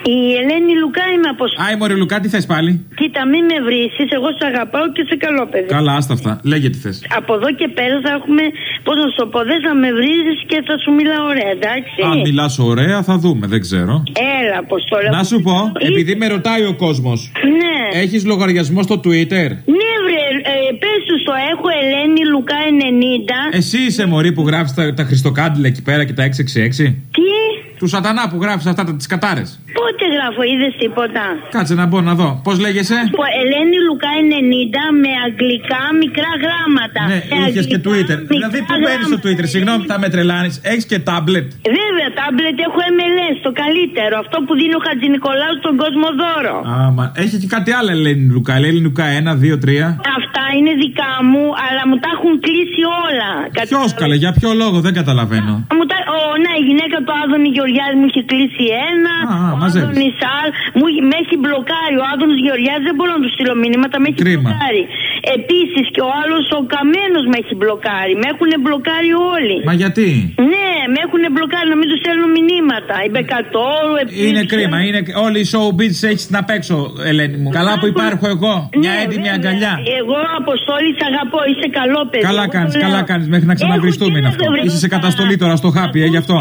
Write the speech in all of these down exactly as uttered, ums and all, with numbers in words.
Η Ελένη Λουκά είμαι από. Άι, μωρή Λουκά, τι θες πάλι? Κοίτα, μην με βρήσεις, εγώ σε αγαπάω και σε καλό παιδί. Καλά, άστα αυτά. Λέγε τι θες. Από εδώ και πέρα θα έχουμε. Πώς να σου πω, δεν θα με βρίζεις και θα σου μιλάω ωραία, εντάξει. Αν μιλάς ωραία, θα δούμε, δεν ξέρω. Έλα, Αποστόλη. Να σου πω, επειδή με ρωτάει ο κόσμος. Ναι. Έχεις λογαριασμό στο Twitter? Ναι, βρε, ε, πες του στο έχω Ελένη Λουκά ενενήντα. Εσύ είσαι μωρή που γράφεις τα, τα Χριστοκάντιλα εκεί πέρα και τα έξι έξι έξι. Τι? Του σατανά που γράφεις αυτά τα, τις κατάρες. Πότε γράφω, είδες τίποτα? Κάτσε να μπω να δω. Πώς λέγεσαι? Ελένη Λουκά ενενήντα με αγγλικά μικρά γράμματα. Ναι, είχες και Twitter. Δηλαδή που μπαίνεις στο Twitter, συγγνώμη, θα με τρελάνεις. Έχεις και tablet? Βέβαια, tablet έχω εμ ελ ες, το καλύτερο. Αυτό που δίνει ο Χατζηνικολάου στον κόσμο δώρο. Άμα. Έχει και κάτι άλλο Ελένη Λουκά. Ελένη Λουκά ένα, δύο, τρία. Αυτά είναι δικά μου, αλλά μου τα έχουν κλείσει όλα. Ποιος καλέ, για ποιο λόγο, δεν καταλαβαίνω. Μου τα... Ο, να, η γυναίκα του Άδωνη Γεωργιάδη μου είχε κλείσει ένα. Α, μαζεύεις. Μου, με έχει μπλοκάρει. Ο Άδωνης Γεωργιάδης δεν μπορώ να του στείλω μήνυματα, με έχει Κρίμα. μπλοκάρει. Επίσης και ο άλλος ο Καμένος με έχει μπλοκάρει. Με έχουν μπλοκάρει όλοι. Μα γιατί? Ναι, με έχουν μπλοκάρει να μην του στέλνω μηνύματα. Η Μπεκατόρου, είναι κρίμα. Είναι... Όλοι οι showbiz έχεις να παίξω, Ελένη μου. Καλά που υπάρχω εγώ. Μια ναι, έντιμη βέβαια. αγκαλιά. Εγώ, Αποστόλη, σ' αγαπώ. Είσαι καλό παιδί. Καλά κάνεις, καλά κάνεις. Μέχρι να ξαναβριστούμε είναι αυτό. Είσαι σε καταστολή τώρα στο χάπι, ε, γι' αυτό.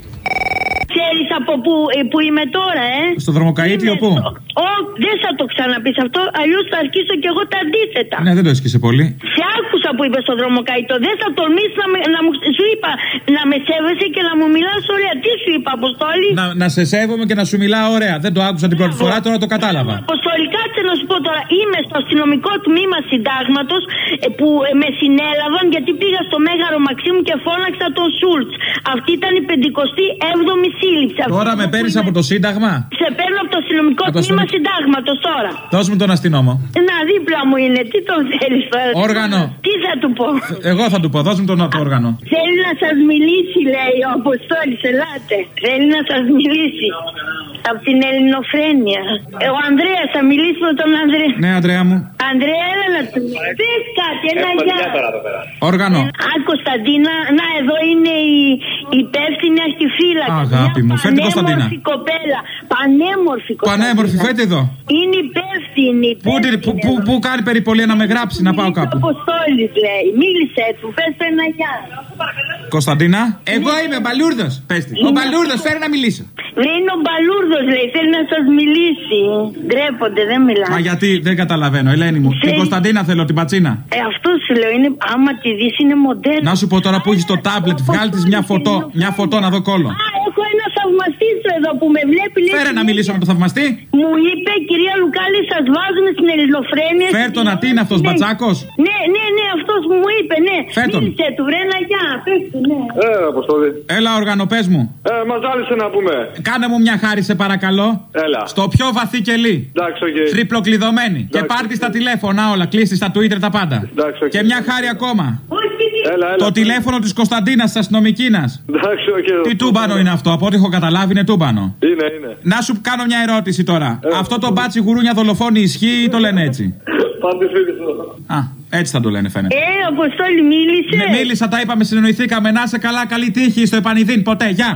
Ξέρεις από που, που είμαι τώρα, ε? Στο δρομοκαΐτιο πού? Ω, δεν θα το ξαναπείς αυτό, αλλιώς θα αρχίσω κι εγώ τα αντίθετα. Ναι, δεν το έσκησε πολύ. Σε άκουσα που είπε στο δρομοκαΐτο, δεν θα τολμήσεις να, με, να μου. Σου είπα να με σέβεσαι και να μου μιλάς ωραία. Τι σου είπα, Αποστόλη? Να, να σε σέβομαι και να σου μιλάω ωραία. Δεν το άκουσα την πρώτη φορά, τώρα το κατάλαβα. Αποστόλη, κάτσε να σου πω τώρα. Είμαι στο αστυνομικό τμήμα συντάγματος ε, που ε, με συνέλαβαν γιατί πήγα στο Μέγαρο Μαξίμου και φώναξα τον Σούλτς. Αυτή ήταν η πεντηκοστή έβδομη σύλληψη. Τώρα με παίρνεις από το Σύνταγμα? Σε παίρνω από το αστυνομικό από το τμήμα αστυνομ... συντάγματος τώρα. Δώσ' μου τον αστυνόμο. Να, δίπλα μου είναι. Τι τον θέλεις τώρα? Όργανο. Τι θα του πω? Εγώ θα του πω. Δώσ' μου τον το όργανο. Θέλει να σας μιλήσει, λέει ο Αποστόλης. Ελάτε. Θέλει να σας μιλήσει. Από την ελληνοφρένεια. Ε, ο Ανδρέας θα μιλήσει με τον Ανδρέα. Ναι, Ανδρέα μου. Ανδρέα, έλα να του πεις κάτι. Ένα γεια. Όργανο. Α, Κωνσταντίνα, να, εδώ είναι η υπεύθυνη αρχιφύλακα. Αγάπη μου, φέρτε την Κωνσταντίνα. Πανέμορφη κοπέλα. Πανέμορφη κοπέλα. Πανέμορφη, φέρτε εδώ. Είναι υπεύθυνη. Πού, πού, πού, πού κάνει περιπολία να με γράψει, να πάω κάπου? Αποστόλης λέει. Μίλησε του, πες το ένα γεια. Κωνσταντίνα, εγώ είμαι ο Μπαλούρδος. Πες τη. Ο Μπαλούρδος, φέρε να μιλήσω. Είναι ο Μπαλούρδος, λέει, θέλει να σας μιλήσει. Ντρέπονται, δεν μιλάει. Μα γιατί, δεν καταλαβαίνω, Ελένη μου. Την Κωνσταντίνα θέλω, την πατσίνα. Ε, αυτό σου λέω, είναι, άμα τη δεις είναι μοντέρνα. Να σου πω τώρα που έχεις το τάμπλετ, βγάλει της μια φωτό, μια φωτό να δω κόλλο. Α, έχω ένα θαυμαστή σου εδώ που με βλέπει. Λέει, φέρε να μιλήσω με το θαυμαστή. Μου είπε, κυρία Λουκάλη, σας βάζουν στην ελληνοφρένεια. Φέρ τον να τι είναι αυτός, μπατσάκος. Ναι, ναι, ναι, αυτός μου είπε, ναι. Φέρ τον. Μίλησε του, βρε ένα γεια, πες του, ναι. Ε, Αποστόλη. Έλα, όργανο, πες μου. Ε, μας ζάλισε να πούμε. Κάνε μου μια χάρη, σε παρακαλώ. Έλα. Στο πιο βαθύ κελί. Εντάξει, οκ. Okay. Τριπλοκλειδωμένη. Και πάρτι στα τηλέφωνα όλα, κλείσει στα Twitter τα πάντα. Εντάξει, okay. Και μια χάρη ακόμα. Έλα, έλα. Το τηλέφωνο της Κωνσταντίνας, της αστυνομικίνας. Εντάξει, οκ. Okay. Τι τούμπανο είναι αυτό, από ό,τι έχω καταλάβει είναι τούμπανο. Είναι, είναι. Να σου κάνω μια ερώτηση τώρα. Ε, αυτό το μπάτσι γουρούνια δολοφόνη ισχύει ή το λένε έτσι? Πάντε φίλοι. Α, έτσι θα το λένε φαίνεται. Ε, Αποστόλη μίλησε. Ναι, μίλησα, τα είπαμε, συνεννοηθήκαμε. Να σε καλά, καλή τύχη στο επανειδήν, ποτέ, γεια.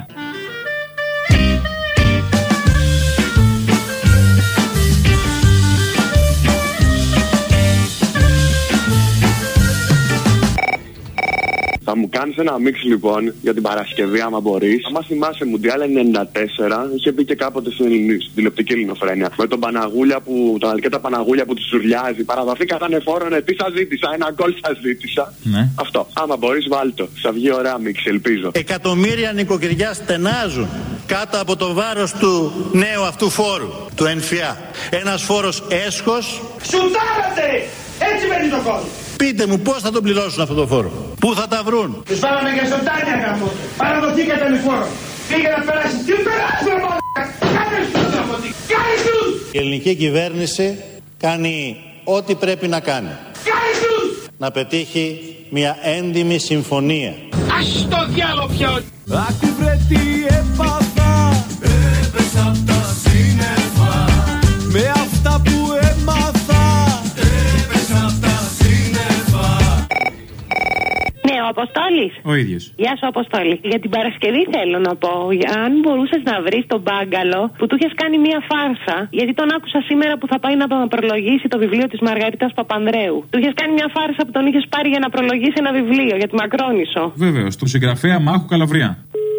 Θα μου κάνεις ένα μίξ λοιπόν για την Παρασκευή, άμα μπορείς. Άμα θυμάσαι, Μουντιάλ ενενήντα τέσσερα είχε πει και κάποτε στην τηλεοπτική ελληνοφρένεια. Με τον Παναγούλια που, τον Αλκέτα Παναγούλια που του σουρλιάζει. Παραδοθήκατε ανεφόρονε, τι σας ζήτησα, ένα γκολ σας ζήτησα. Ναι. Αυτό. Άμα μπορείς, βάλτο. Θα βγει ωραία μίξ, ελπίζω. Εκατομμύρια νοικοκυριά στενάζουν κάτω από το βάρος του νέου αυτού φόρου, του ΕΝΦΙΑ. Ένας φόρος έσχος. Σουτάρατε! Έτσι μένει το φόρο. Πείτε μου πώς θα τον πληρώσουν αυτό το φόρο. Πού θα τα βρουν. Τους βάλαμε για ζωντάνια κάποτε. Παραδοθήκατε με φόρο. Πήγε να περάσει. Τι περάσει ρε μαλάκα. Κάνε τους από τι. Κάνε τους. Η ελληνική κυβέρνηση κάνει ό,τι πρέπει να κάνει. Κάνε τους. Να πετύχει μια έντιμη συμφωνία. Ας το διάλο πιο. Άκου βρε τι έπαθα. Έπεσα απ' τα σύννεφα. Με αυτά που έμαθα. Ναι, ο Αποστόλης. Αποστόλης. Ο ίδιος. Γεια σου, Αποστόλη. Για την Παρασκευή θέλω να πω, αν μπορούσες να βρεις τον μπάγκαλο που του είχες κάνει μία φάρσα, γιατί τον άκουσα σήμερα που θα πάει να προλογίσει το βιβλίο της Μαργαρίτας Παπανδρέου. Του είχες κάνει μία φάρσα που τον είχες πάρει για να προλογίσει ένα βιβλίο για τη Μακρόνισσο. Βέβαιως, του συγγραφέα Μάχου Καλαβριά.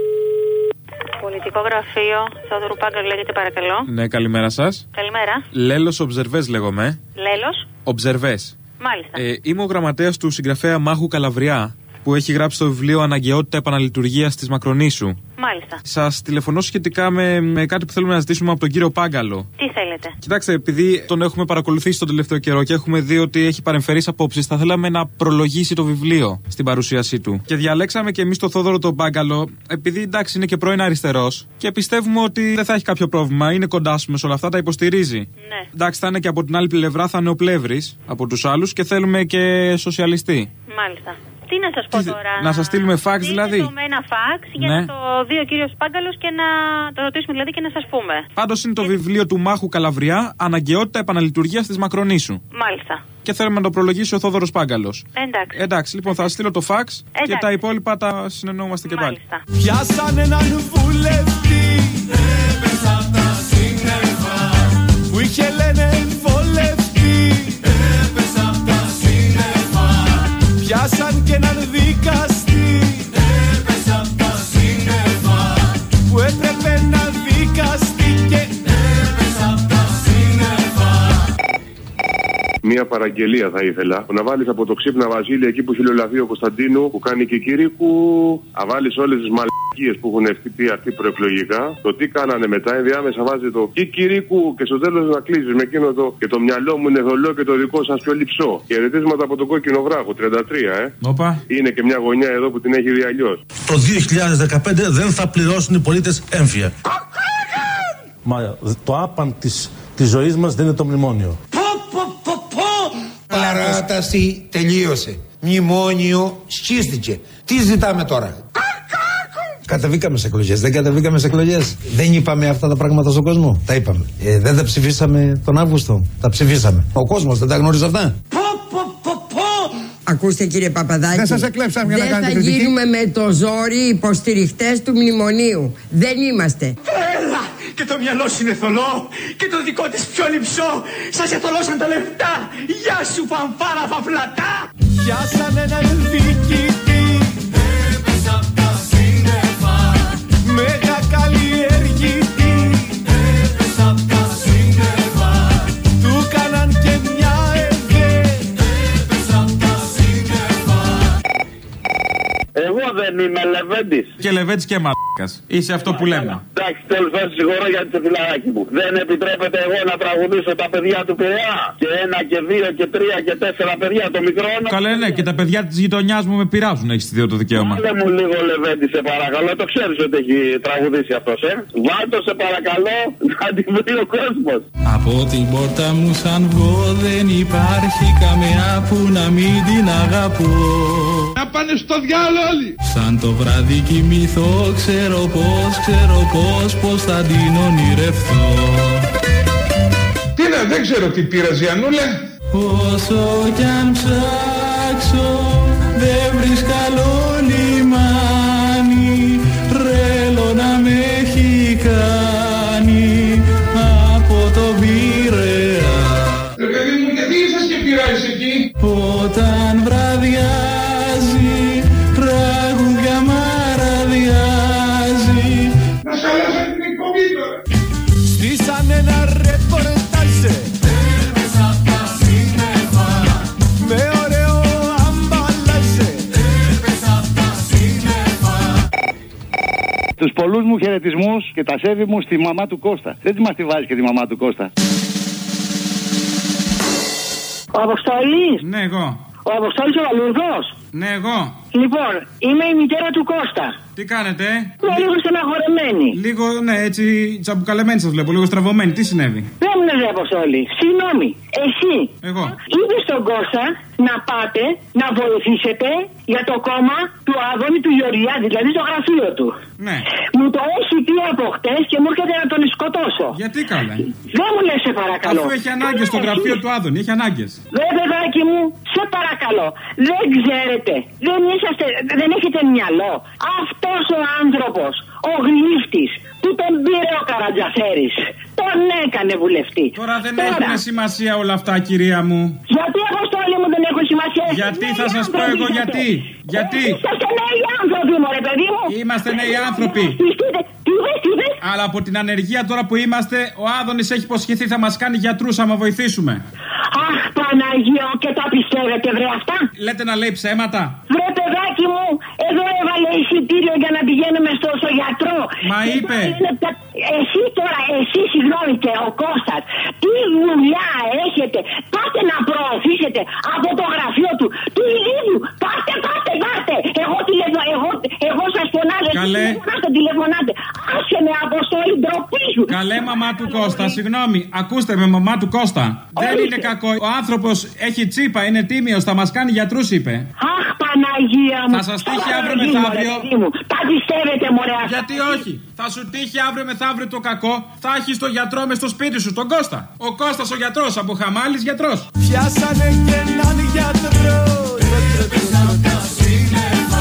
Πολιτικό γραφείο, Θεόδωρου Πάγκαλου λέγεται, παρακαλώ. Ναι, καλημέρα σας. Καλημέρα. Λέλος Ομπζερβές λέγομαι. Λέλος. Ομπζερβές. Μάλιστα. Ε, είμαι ο γραμματέας του συγγραφέα Μάχου Καλαβριά, που έχει γράψει το βιβλίο Αναγκαιότητα Επαναλειτουργίας της Μακρονήσου. Μάλιστα. Σας τηλεφωνώ σχετικά με, με κάτι που θέλουμε να ζητήσουμε από τον κύριο Πάγκαλο. Τι θέλετε? Κοιτάξτε, επειδή τον έχουμε παρακολουθήσει τον τελευταίο καιρό και έχουμε δει ότι έχει παρεμφερείς απόψεις, θα θέλαμε να προλογίσει το βιβλίο στην παρουσίασή του. Και διαλέξαμε και εμείς τον Θόδωρο τον Πάγκαλο, επειδή εντάξει είναι και πρώην αριστερός και πιστεύουμε ότι δεν θα έχει κάποιο πρόβλημα. Είναι κοντά σου με όλα αυτά, τα υποστηρίζει. Ναι. Εντάξει, θα είναι και από την άλλη πλευρά, θα είναι ο πλεύρης από τους άλλους και θέλουμε και σοσιαλιστή. Μάλιστα. Τι να σας πω Τι, τώρα. Να σας στείλουμε φάξ δηλαδή. Με ένα φάξ για ναι. να το δει ο κύριος Πάγκαλος και να το ρωτήσουμε δηλαδή και να σας πούμε. Πάντως είναι το βιβλίο του Μάχου Καλαβριά, Αναγκαιότητα Επαναλειτουργίας της Μακρονήσου. Μάλιστα. Και θέλουμε να το προλογίσει ο Θόδωρος Πάγκαλος. Εντάξει. Εντάξει, λοιπόν θα στείλω το φάξ. Εντάξει. Και τα υπόλοιπα τα συνεννοούμαστε και πάλι. Πιάσαν έναν βουλευτή, έπεσα απ' τα σύννεφα, που είχε λένε βολευτή, έπεσα απ' τα σύννεφα. Πιάσαν και έναν δικαστή, έπεσα απ' τα σύννεφα, που έπρεπε να δικαστεί και έπεσα απ' τα σύννεφα. Μία παραγγελία θα ήθελα. Να βάλεις από το Ξύπνα Βασίλη εκεί που χιλιολαθεί ο Κωνσταντίνου, που κάνει και Κυρίκου, να βάλεις όλες τις μαλακίες που έχουν πει αυτοί προεκλογικά. Το τι κάνανε μετά, ενδιάμεσα βάζει το Κικυρίκου και στο τέλος να κλείσεις με εκείνο το και το μυαλό μου είναι θολό και το δικό σας πιο λυψό. Χαιρετίσματα από τον Κόκκινο Βράχο, τριάντα τρία, ε. Όπα. Είναι και μια γωνιά εδώ που την έχει δει αλλιώς. Το δύο χιλιάδες δεκαπέντε δεν θα πληρώσουν οι πολίτες έμφυα. Μα το άπαν της, της ζωής μας δεν είναι το μνημόνιο. Παράταση τελείωσε. Μνημόνιο σκίστηκε. Τι ζητάμε τώρα? Κατεβήκαμε σε εκλογές, δεν κατεβήκαμε σε εκλογές. Δεν είπαμε αυτά τα πράγματα στον κόσμο. Τα είπαμε. Ε, δεν τα ψηφίσαμε τον Αύγουστο. Τα ψηφίσαμε. Ο κόσμος δεν τα γνώριζε αυτά. Ακούστε κύριε Παπαδάκη, δεν σας εκλέψαμε για να κάνετε δεν θα κριτική. γίνουμε με το ζόρι υποστηριχτές του μνημονίου. Δεν είμαστε. Έλα! Και το μυαλό σου είναι θολό και το δικό της πιο λυψό. Σας εθολώσαν τα λεφτά. Γεια σου φανφάρα φαφλατά. Πιάσαν έναν διοικητή, έπεσα απ' τα σύννεφα, μέγα καλλιεργητή, έπεσα απ' τα σύννεφα, του κάναν και μια εδέ, έπεσα απ' τα σύννεφα. Εγώ δεν είμαι Λεβέντης. Και Λεβέντης και μαλάκας. Είσαι αυτό που λέμε. Εντάξει, τέλος πάντων, συγχωρώ για το φιλαράκι μου. Δεν επιτρέπεται εγώ να τραγουδήσω τα παιδιά του Πειραιά. Και ένα και δύο και τρία και τέσσερα παιδιά, το μικρό. Καλά, ναι, και τα παιδιά της γειτονιάς μου με πειράζουν, έχεις δει το δικαίωμα. Βάλε μου λίγο Λεβέντη, σε παρακαλώ. Το ξέρεις ότι έχει τραγουδήσει αυτός, ε. Βάλτο, σε παρακαλώ, να την βρει ο κόσμος. Από την πόρτα μου σαν βγω δεν υπάρχει καμιά που να μην την αγαπώ. Να πάνε στο διάλογο όλοι. Σαν το βράδυ κοιμηθώ, ξέρω πως, ξέρω πως, πως θα την ονειρευτώ. Τι να, δεν ξέρω τι πήρα, Ζιανούλα. Όσο κι αν ψάξω δεν βρίσκω άλλο λιμάνι, τρέλο να με έχει κάνει από το Πειραιά. Ρε παιδί μου, γιατί είσες και πειράζεις εκεί? Όταν βραδιάζει τραγούδια μαραδιάζει. Να σ' αλλάζω την εκπομπή τώρα. Στήσαν ένα ρεπορτάζ, έπεσα απ' τα σύννεφα, με ωραίο αμπαλάζ, έπεσα απ' τα σύννεφα. Τους πολλούς μου χαιρετισμούς και τα σέβη μου στη μαμά του Κώστα. Δεν τη μας τη βάζεις και τη μαμά του Κώστα. Ο Αποστόλης. Ναι, εγώ. Ο Αποστόλης ο Βαλούρδος. Ναι, εγώ. Λοιπόν, είμαι η μητέρα του Κώστα. Τι κάνετε? Είμαι λίγο στεναχωρεμένη. Λίγο, ναι, έτσι τσαμπουκαλεμένη σας βλέπω, λίγο στραβωμένη. Τι συνέβη? Δεν μου Περίμενε, ρε Αποστόλη. Συγγνώμη. Εσύ. Εγώ. Είπε στον Κώστα να πάτε να βοηθήσετε για το κόμμα του Άδωνη του Γεωργιάδη, δηλαδή το γραφείο του. Ναι. Μου το έχει πει από χτες και μου έρχεται να τον σκοτώσω. Γιατί καλά. Δεν μου λες, σε παρακαλώ. Αφού έχει ανάγκες στο γραφείο του Άδωνη, έχει ανάγκες. Δε παιδάκι μου, σε παρακαλώ. Δεν ξέρετε. Δεν είσαστε, δεν έχετε μυαλό. Αυτός ο άνθρωπος, ο γλύφτης, που τον πήρε ο Καρατζαφέρης, τον έκανε βουλευτή. Τώρα δεν Τώρα... έχουν σημασία όλα αυτά, κυρία μου. Γιατί, Αποστόλη μου, δεν έχουν σημασία? Γιατί θα σας πω εγώ γιατί. Γιατί. Είσαστε νέοι άνθρωποι, μωρέ παιδί μου. Είμαστε νέοι άνθρωποι. Τι είπες, τι είπες? Αλλά από την ανεργία τώρα που είμαστε, ο Άδωνης έχει υποσχεθεί θα μας κάνει γιατρούς άμα βοηθήσουμε. Αχ, Παναγία, και τα πιστεύετε, βρε αυτά? Λέτε να λέει ψέματα. Βρε παιδάκι μου, εδώ έβαλε εισιτήριο για να πηγαίνουμε στο, στο γιατρό. Μα και είπε. Είναι, εσύ τώρα, εσύ συγγνώμη και ο Κώστας, τι δουλειά έχετε? Πάτε να προωθήσετε από το γραφείο του, του Ηλίου. Πάτε, πάτε, πάτε. Εγώ, τηλεφω, εγώ, εγώ σας φωνάζω. Καλέ. Τηλεφωνάτε, τηλεφωνάτε. Άσε με, Αποστόλη, ντροπή σου. Καλέ, μαμά του Κώστα, συγγνώμη. Ακούστε με, μαμά του Κώστα. Δεν είναι κακό. Ο άνθρωπος έχει τσίπα, είναι τίμιος, θα μας κάνει γιατρούς, είπε. Αχ, Παναγία μου. Θα σας τύχει αύριο μεθαύριο. Τα πιστεύετε, μωρέ. Γιατί όχι. Θα σου τύχει αύριο μεθαύριο το κακό. Θα έχεις τον γιατρό μες στο σπίτι σου, τον Κώστα. Ο Κώστας ο γιατρός, από Χαμάλης γιατρός. Πιάσανε και έναν γιατρό. Έπρεπε να τα σύννεφα.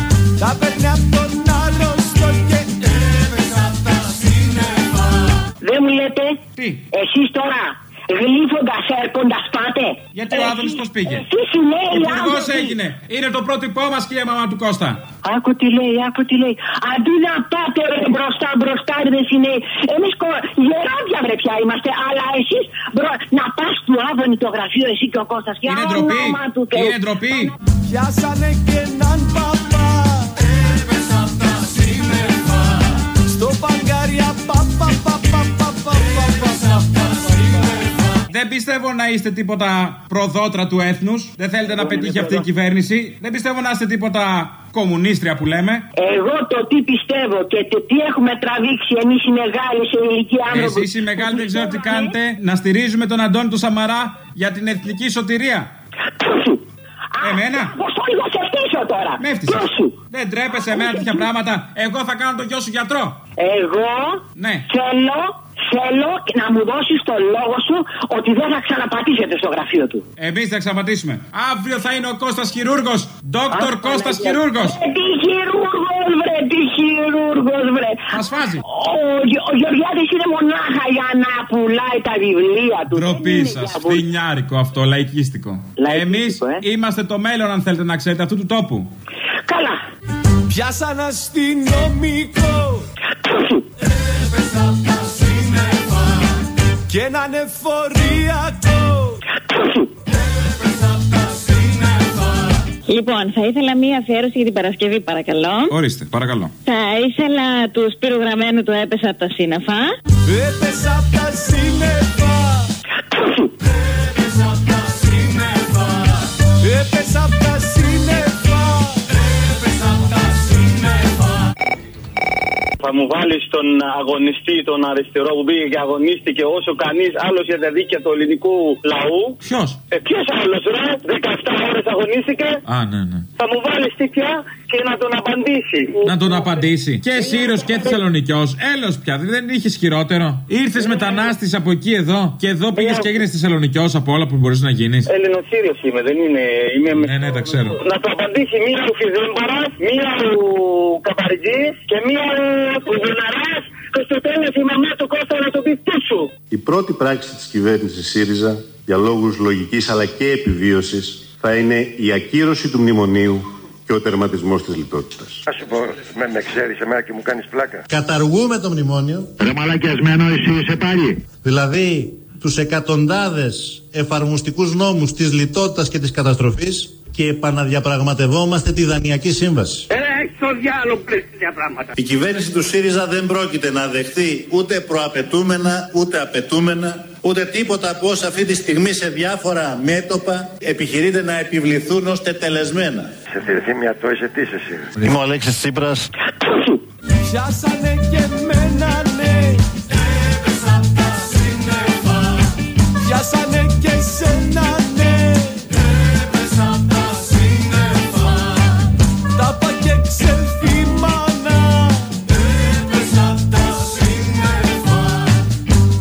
Τα παίρνει απ' τον άρρωστο και έπαιζα απ' τα σύννεφα. Δεν μου λέτε. Τι? Εσείς τώρα γλύφοντας, έρποντας πάτε. Γιατί ο Άδωνης το πήγε. Εσείς οι νέοι υπουργός έγινε. Είναι το πρότυπό μας, κυρία μαμά του Κώστα. Άκου τι λέει, άκου τι λέει. Αντί να πάτε ρε, μπροστά, μπροστά ρε οι νέοι. Εμείς κο... γεράδια βρε πια είμαστε. Αλλά εσείς μπρο... να πας του Άδωνη το γραφείο εσύ και ο Κώστας. Είναι ντροπή. Είναι ντροπή. Πιάσανε και έναν παπά. Έπεσα απ' τα σύννεφα. Στο παγκάρια παπα παπα παπα παπα. Δεν πιστεύω να είστε τίποτα προδότρα του έθνους. Δεν θέλετε να πετύχει αυτή η κυβέρνηση. Δεν πιστεύω να είστε τίποτα κομμουνίστρια που λέμε. Εγώ το τι πιστεύω και το τι έχουμε τραβήξει εμείς οι μεγάλοι σε ηλικία άνθρωποι. Εσείς οι μεγάλοι δεν ξέρω τι κάνετε. Να στηρίζουμε τον Αντώνη του Σαμαρά για την εθνική σωτηρία. Εμένα. Αποστόλη, θα σε φτύσω τώρα. Με έφτυσες. Δεν τρέπεσαι εμένα τέτοια πράγματα. Εγώ θα κάνω τον γιο σου γιατρό. Εγώ ναι. θέλω, θέλω να μου δώσεις το λόγο σου ότι δεν θα ξαναπατήσετε στο γραφείο του. Εμείς θα ξαναπατήσουμε. Αύριο θα είναι ο Κώστας χειρούργος. Δόκτωρ Κώστας χειρούργος. Ε, τι χειρούργος βρε, τι χειρούργος βρε. Θα σφάζει. Ο, ο Γεωργιάδης είναι μονάχα για να πουλάει τα βιβλία του. Ντροπή σας, φθινιάρικο αυτό, λαϊκίστικο. Λαϊκίστικο Εμείς ε? είμαστε το μέλλον, αν θέλετε να ξέρετε, αυτού του τόπου. Καλά. Πιάσαν αστυνομικό. Έπεσα απ' τα σύννεφα. Και έναν εφοριακό. Έπεσα απ' τα σύννεφα. Λοιπόν, θα ήθελα μία αφιέρωση για την Παρασκευή, παρακαλώ. Ορίστε, παρακαλώ. Θα ήθελα του Σπύρου Γραμμένου το Έπεσα απ' τα σύννεφα. Έπεσα απ' τα σύννεφα. Έπεσα απ' τα σύννεφα. Έπεσα απ' τα σύννεφα. Έπεσα απ' τα σύννεφα. Θα μου βάλεις τον αγωνιστή, τον αριστερό που πήγε και αγωνίστηκε όσο κανείς άλλος για τα δίκαια του ελληνικού λαού. Ποιος? Ε, ποιος άλλος ρε, δεκαεπτά ώρες αγωνίστηκε. Α, ναι, ναι. Θα μου βάλεις τέτοια και να τον απαντήσει. Να τον απαντήσει. Και Σύρος και Θεσσαλονικιός. Έλος πια, δεν είχες χειρότερο. Ήρθες μετανάστης από εκεί εδώ και εδώ πήγες και έγινες Θεσσαλονικιός από όλα που μπορείς να γίνεις. Ελληνοσύριος είμαι, δεν είναι. Είμαι ναι, ναι, τα ξέρω. Να το απαντήσει μία ο Φιζέμπαρας, μία ο Καπαριτζής και μία ο Γεναράς. Και στο τέλος η μαμά του Κώστα να το πει πίσω. Η πρώτη πράξη της κυβέρνησης ΣΥΡΙΖΑ για λόγους λογικής αλλά και επιβίωσης θα είναι η ακύρωση του μνημονίου και ο τερματισμός της λιτότητας. Α σου πω, με, με ξέρεις εμένα και μου κάνεις πλάκα. Καταργούμε το μνημόνιο. Ρε μαλακιασμένο εσύ είσαι πάλι. Δηλαδή τους εκατοντάδες εφαρμοστικούς νόμους της λιτότητας και της καταστροφής και επαναδιαπραγματευόμαστε τη Δανειακή Σύμβαση. Ε, έχεις το διάλογο πλέον τέτοια πράγματα. Η κυβέρνηση του ΣΥΡΙΖΑ δεν πρόκειται να δεχθεί ούτε προαπαιτούμενα, ούτε απαιτούμενα, ούτε τίποτα από όσα αυτή τη στιγμή σε διάφορα μέτωπα επιχειρείται να επιβληθούν ως τετελεσμένα. Σε θυμηθεί μια το είσαι τι εσύ. Είμαι ο Αλέξης Τσίπρας. Πιάσανε και μένανε. Έπεσα απ' τα σύννεφα.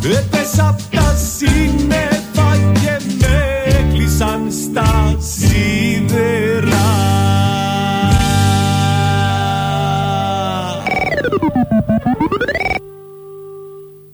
Έπεσα απ' τα